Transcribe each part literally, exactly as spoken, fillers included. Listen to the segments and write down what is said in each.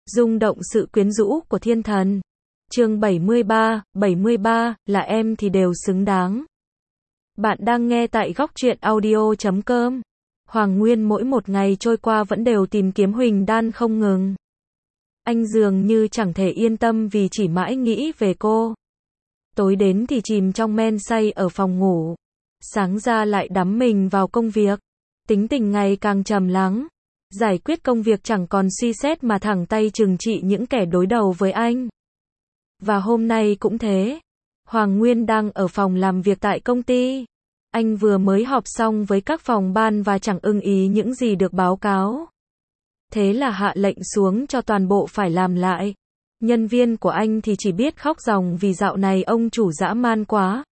Rung động sự quyến rũ của thiên thần. Chương bảy mươi ba, bảy mươi ba, là em thì đều xứng đáng. Bạn đang nghe tại góc truyện audio chấm com. Hoàng Nguyên mỗi một ngày trôi qua vẫn đều tìm kiếm Huỳnh Đan không ngừng. Anh dường như chẳng thể yên tâm vì chỉ mãi nghĩ về cô. Tối đến thì chìm trong men say ở phòng ngủ. Sáng ra lại đắm mình vào công việc. Tính tình ngày càng trầm lắng. Giải quyết công việc chẳng còn suy xét mà thẳng tay trừng trị những kẻ đối đầu với anh. Và hôm nay cũng thế. Hoàng Nguyên đang ở phòng làm việc tại công ty. Anh vừa mới họp xong với các phòng ban và chẳng ưng ý những gì được báo cáo. Thế là hạ lệnh xuống cho toàn bộ phải làm lại. Nhân viên của anh thì chỉ biết khóc ròng vì dạo này ông chủ dã man quá.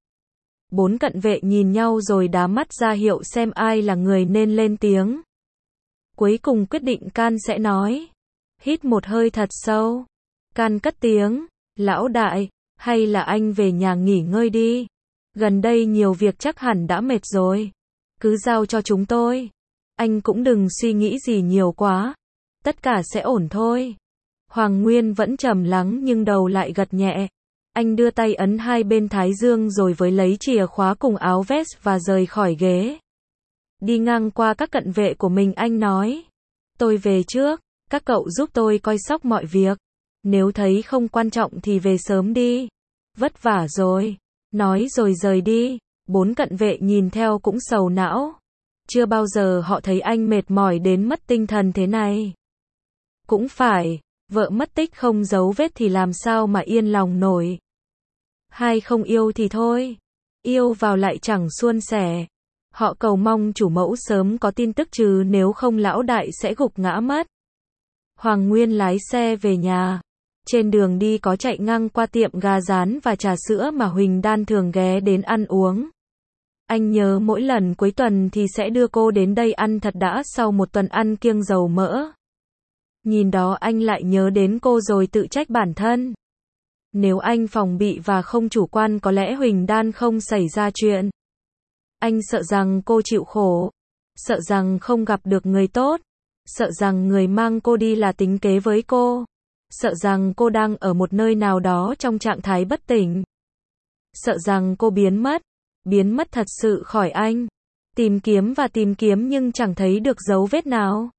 Bốn cận vệ nhìn nhau rồi đá mắt ra hiệu xem ai là người nên lên tiếng. Cuối cùng quyết định Can sẽ nói. Hít một hơi thật sâu. Can cất tiếng. Lão đại, hay là anh về nhà nghỉ ngơi đi. Gần đây nhiều việc chắc hẳn đã mệt rồi. Cứ giao cho chúng tôi. Anh cũng đừng suy nghĩ gì nhiều quá. Tất cả sẽ ổn thôi. Hoàng Nguyên vẫn trầm lắng nhưng đầu lại gật nhẹ. Anh đưa tay ấn hai bên thái dương rồi với lấy chìa khóa cùng áo vest và rời khỏi ghế. Đi ngang qua các cận vệ của mình anh nói. Tôi về trước, các cậu giúp tôi coi sóc mọi việc. Nếu thấy không quan trọng thì về sớm đi. Vất vả rồi. Nói rồi rời đi. Bốn cận vệ nhìn theo cũng sầu não. Chưa bao giờ họ thấy anh mệt mỏi đến mất tinh thần thế này. Cũng phải, vợ mất tích không dấu vết thì làm sao mà yên lòng nổi. Hai không yêu thì thôi. Yêu vào lại chẳng suôn sẻ. Họ cầu mong chủ mẫu sớm có tin tức chứ nếu không lão đại sẽ gục ngã mất. Hoàng Nguyên lái xe về nhà. Trên đường đi có chạy ngang qua tiệm gà rán và trà sữa mà Huỳnh Đan thường ghé đến ăn uống. Anh nhớ mỗi lần cuối tuần thì sẽ đưa cô đến đây ăn thật đã sau một tuần ăn kiêng dầu mỡ. Nhìn đó anh lại nhớ đến cô rồi tự trách bản thân. Nếu anh phòng bị và không chủ quan có lẽ Huỳnh Đan không xảy ra chuyện. Anh sợ rằng cô chịu khổ. Sợ rằng không gặp được người tốt. Sợ rằng người mang cô đi là tính kế với cô. Sợ rằng cô đang ở một nơi nào đó trong trạng thái bất tỉnh. Sợ rằng cô biến mất. Biến mất thật sự khỏi anh. Tìm kiếm và tìm kiếm nhưng chẳng thấy được dấu vết nào.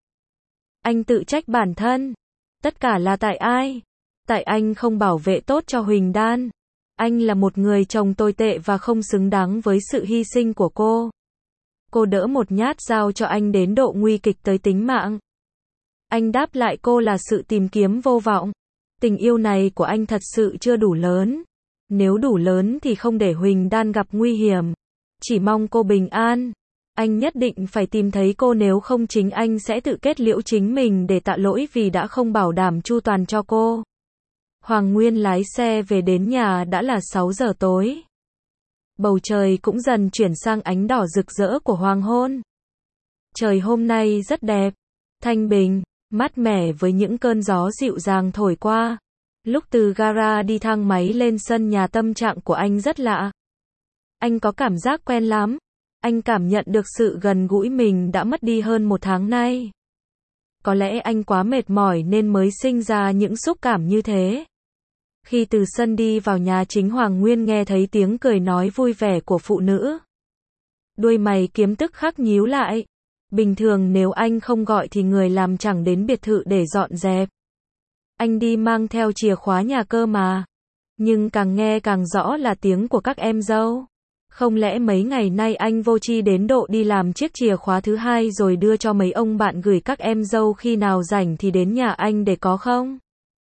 Anh tự trách bản thân. Tất cả là tại ai? Tại anh không bảo vệ tốt cho Huỳnh Đan. Anh là một người chồng tồi tệ và không xứng đáng với sự hy sinh của cô. Cô đỡ một nhát dao cho anh đến độ nguy kịch tới tính mạng. Anh đáp lại cô là sự tìm kiếm vô vọng. Tình yêu này của anh thật sự chưa đủ lớn. Nếu đủ lớn thì không để Huỳnh Đan gặp nguy hiểm. Chỉ mong cô bình an. Anh nhất định phải tìm thấy cô nếu không chính anh sẽ tự kết liễu chính mình để tạ lỗi vì đã không bảo đảm chu toàn cho cô. Hoàng Nguyên lái xe về đến nhà đã là sáu giờ tối. Bầu trời cũng dần chuyển sang ánh đỏ rực rỡ của hoàng hôn. Trời hôm nay rất đẹp, thanh bình, mát mẻ với những cơn gió dịu dàng thổi qua. Lúc từ gara đi thang máy lên sân nhà tâm trạng của anh rất lạ. Anh có cảm giác quen lắm. Anh cảm nhận được sự gần gũi mình đã mất đi hơn một tháng nay. Có lẽ anh quá mệt mỏi nên mới sinh ra những xúc cảm như thế. Khi từ sân đi vào nhà chính Hoàng Nguyên nghe thấy tiếng cười nói vui vẻ của phụ nữ. Đuôi mày kiếm tức khắc nhíu lại. Bình thường nếu anh không gọi thì người làm chẳng đến biệt thự để dọn dẹp. Anh đi mang theo chìa khóa nhà cơ mà. Nhưng càng nghe càng rõ là tiếng của các em dâu. Không lẽ mấy ngày nay anh vô tri đến độ đi làm chiếc chìa khóa thứ hai rồi đưa cho mấy ông bạn gửi các em dâu khi nào rảnh thì đến nhà anh để có không?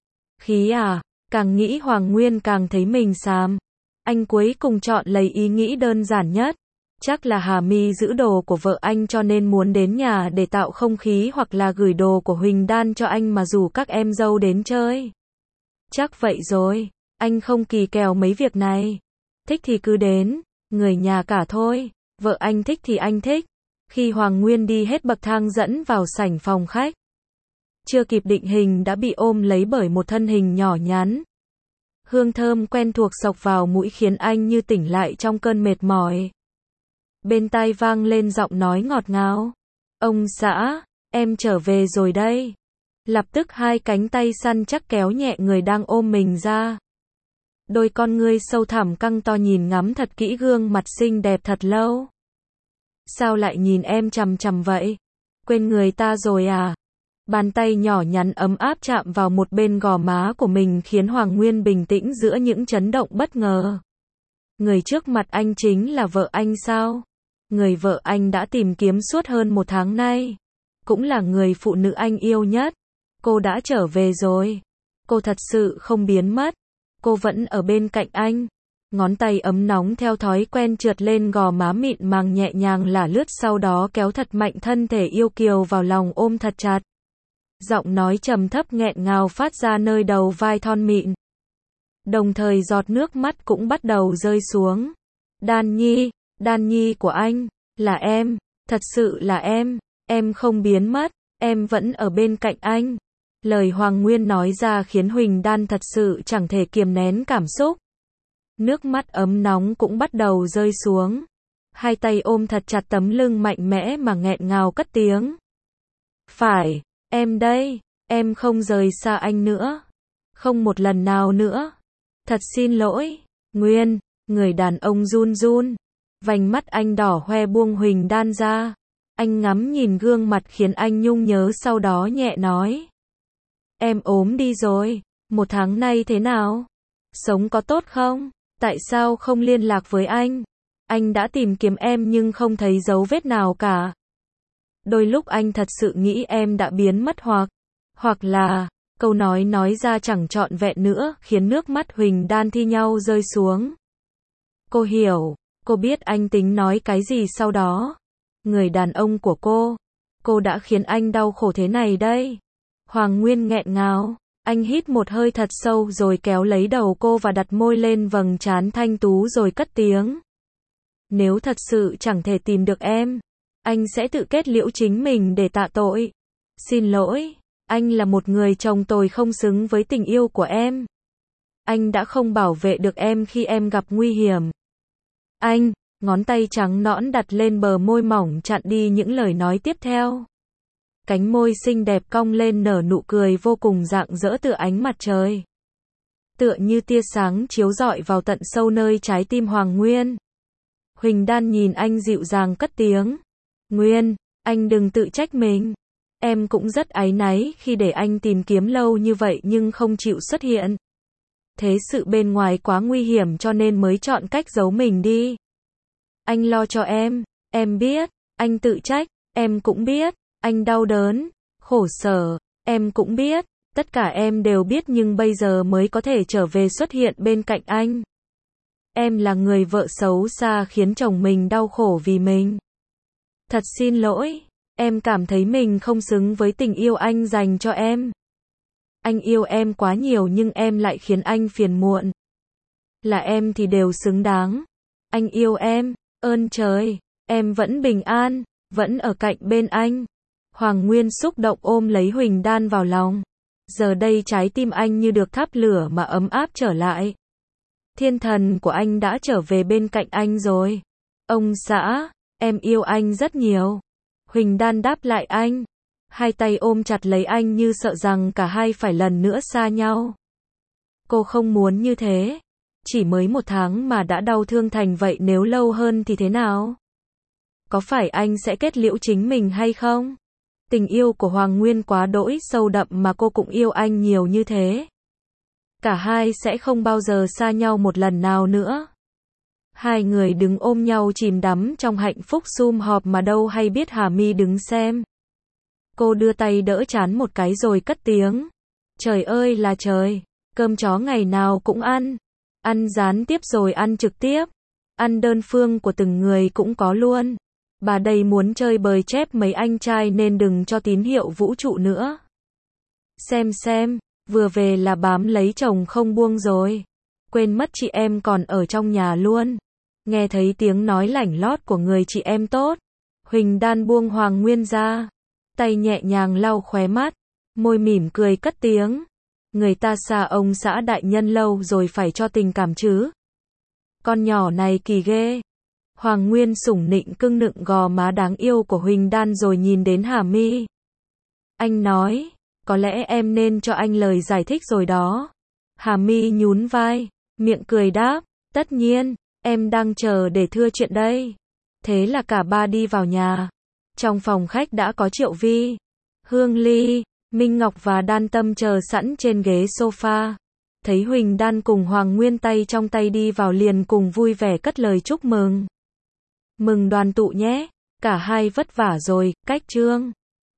Khí à? Càng nghĩ Hoàng Nguyên càng thấy mình xàm. Anh cuối cùng chọn lấy ý nghĩ đơn giản nhất. Chắc là Hà My giữ đồ của vợ anh cho nên muốn đến nhà để tạo không khí hoặc là gửi đồ của Huỳnh Đan cho anh mà rủ các em dâu đến chơi. Chắc vậy rồi. Anh không kỳ kèo mấy việc này. Thích thì cứ đến. Người nhà cả thôi. Vợ anh thích thì anh thích. Khi Hoàng Nguyên đi hết bậc thang dẫn vào sảnh phòng khách. Chưa kịp định hình đã bị ôm lấy bởi một thân hình nhỏ nhắn. Hương thơm quen thuộc xộc vào mũi khiến anh như tỉnh lại trong cơn mệt mỏi. Bên tai vang lên giọng nói ngọt ngào. Ông xã, em trở về rồi đây. Lập tức hai cánh tay săn chắc kéo nhẹ người đang ôm mình ra. Đôi con ngươi sâu thẳm căng to nhìn ngắm thật kỹ gương mặt xinh đẹp thật lâu. Sao lại nhìn em chằm chằm vậy? Quên người ta rồi à? Bàn tay nhỏ nhắn ấm áp chạm vào một bên gò má của mình khiến Hoàng Nguyên bình tĩnh giữa những chấn động bất ngờ. Người trước mặt anh chính là vợ anh sao? Người vợ anh đã tìm kiếm suốt hơn một tháng nay. Cũng là người phụ nữ anh yêu nhất. Cô đã trở về rồi. Cô thật sự không biến mất. Cô vẫn ở bên cạnh anh. Ngón tay ấm nóng theo thói quen trượt lên gò má mịn màng nhẹ nhàng lả lướt, sau đó kéo thật mạnh thân thể yêu kiều vào lòng ôm thật chặt. Giọng nói trầm thấp nghẹn ngào phát ra nơi đầu vai thon mịn. Đồng thời giọt nước mắt cũng bắt đầu rơi xuống. Đan Nhi, Đan Nhi của anh, là em, thật sự là em, em không biến mất, em vẫn ở bên cạnh anh. Lời Hoàng Nguyên nói ra khiến Huỳnh Đan thật sự chẳng thể kiềm nén cảm xúc. Nước mắt ấm nóng cũng bắt đầu rơi xuống. Hai tay ôm thật chặt tấm lưng mạnh mẽ mà nghẹn ngào cất tiếng. Phải, em đây, em không rời xa anh nữa. Không một lần nào nữa. Thật xin lỗi, Nguyên, người đàn ông run run. Vành mắt anh đỏ hoe buông Huỳnh Đan ra. Anh ngắm nhìn gương mặt khiến anh nhung nhớ, sau đó nhẹ nói. Em ốm đi rồi, một tháng nay thế nào? Sống có tốt không? Tại sao không liên lạc với anh? Anh đã tìm kiếm em nhưng không thấy dấu vết nào cả. Đôi lúc anh thật sự nghĩ em đã biến mất hoặc, hoặc là, câu nói nói ra chẳng trọn vẹn nữa, khiến nước mắt Huỳnh Đan thi nhau rơi xuống. Cô hiểu, cô biết anh tính nói cái gì sau đó. Người đàn ông của cô, cô đã khiến anh đau khổ thế này đây. Hoàng Nguyên nghẹn ngào, anh hít một hơi thật sâu rồi kéo lấy đầu cô và đặt môi lên vầng trán thanh tú rồi cất tiếng. Nếu thật sự chẳng thể tìm được em, anh sẽ tự kết liễu chính mình để tạ tội. Xin lỗi, anh là một người chồng tồi không xứng với tình yêu của em. Anh đã không bảo vệ được em khi em gặp nguy hiểm. Anh, ngón tay trắng nõn đặt lên bờ môi mỏng chặn đi những lời nói tiếp theo. Cánh môi xinh đẹp cong lên nở nụ cười vô cùng rạng rỡ tựa ánh mặt trời. Tựa như tia sáng chiếu rọi vào tận sâu nơi trái tim Hoàng Nguyên. Huỳnh Đan nhìn anh dịu dàng cất tiếng. Nguyên, anh đừng tự trách mình. Em cũng rất áy náy khi để anh tìm kiếm lâu như vậy nhưng không chịu xuất hiện. Thế sự bên ngoài quá nguy hiểm cho nên mới chọn cách giấu mình đi. Anh lo cho em, em biết, anh tự trách, em cũng biết, anh đau đớn, khổ sở, em cũng biết, tất cả em đều biết nhưng bây giờ mới có thể trở về xuất hiện bên cạnh anh. Em là người vợ xấu xa khiến chồng mình đau khổ vì mình. Thật xin lỗi, em cảm thấy mình không xứng với tình yêu anh dành cho em. Anh yêu em quá nhiều nhưng em lại khiến anh phiền muộn. Là em thì đều xứng đáng. Anh yêu em, ơn trời, em vẫn bình an, vẫn ở cạnh bên anh. Hoàng Nguyên xúc động ôm lấy Huỳnh Đan vào lòng. Giờ đây trái tim anh như được thắp lửa mà ấm áp trở lại. Thiên thần của anh đã trở về bên cạnh anh rồi. Ông xã, em yêu anh rất nhiều. Huỳnh Đan đáp lại anh. Hai tay ôm chặt lấy anh như sợ rằng cả hai phải lần nữa xa nhau. Cô không muốn như thế. Chỉ mới một tháng mà đã đau thương thành vậy, nếu lâu hơn thì thế nào? Có phải anh sẽ kết liễu chính mình hay không? Tình yêu của Hoàng Nguyên quá đỗi sâu đậm mà cô cũng yêu anh nhiều như thế. Cả hai sẽ không bao giờ xa nhau một lần nào nữa. Hai người đứng ôm nhau chìm đắm trong hạnh phúc sum họp mà đâu hay biết Hà Mi đứng xem. Cô đưa tay đỡ trán một cái rồi cất tiếng. Trời ơi là trời, cơm chó ngày nào cũng ăn. Ăn gián tiếp rồi ăn trực tiếp. Ăn đơn phương của từng người cũng có luôn. Bà đây muốn chơi bời chép mấy anh trai nên đừng cho tín hiệu vũ trụ nữa. Xem xem, vừa về là bám lấy chồng không buông rồi. Quên mất chị em còn ở trong nhà luôn. Nghe thấy tiếng nói lảnh lót của người chị em tốt. Huỳnh Đan buông Hoàng Nguyên ra. Tay nhẹ nhàng lau khóe mắt. Môi mỉm cười cất tiếng. Người ta xa ông xã đại nhân lâu rồi phải cho tình cảm chứ. Con nhỏ này kỳ ghê. Hoàng Nguyên sủng nịnh cưng nựng gò má đáng yêu của Huỳnh Đan rồi nhìn đến Hà Mi. Anh nói, có lẽ em nên cho anh lời giải thích rồi đó. Hà My nhún vai, miệng cười đáp, tất nhiên, em đang chờ để thưa chuyện đây. Thế là cả ba đi vào nhà. Trong phòng khách đã có Triệu Vi, Hương Ly, Minh Ngọc và Đan Tâm chờ sẵn trên ghế sofa. Thấy Huỳnh Đan cùng Hoàng Nguyên tay trong tay đi vào liền cùng vui vẻ cất lời chúc mừng. Mừng đoàn tụ nhé, cả hai vất vả rồi, cách Trương.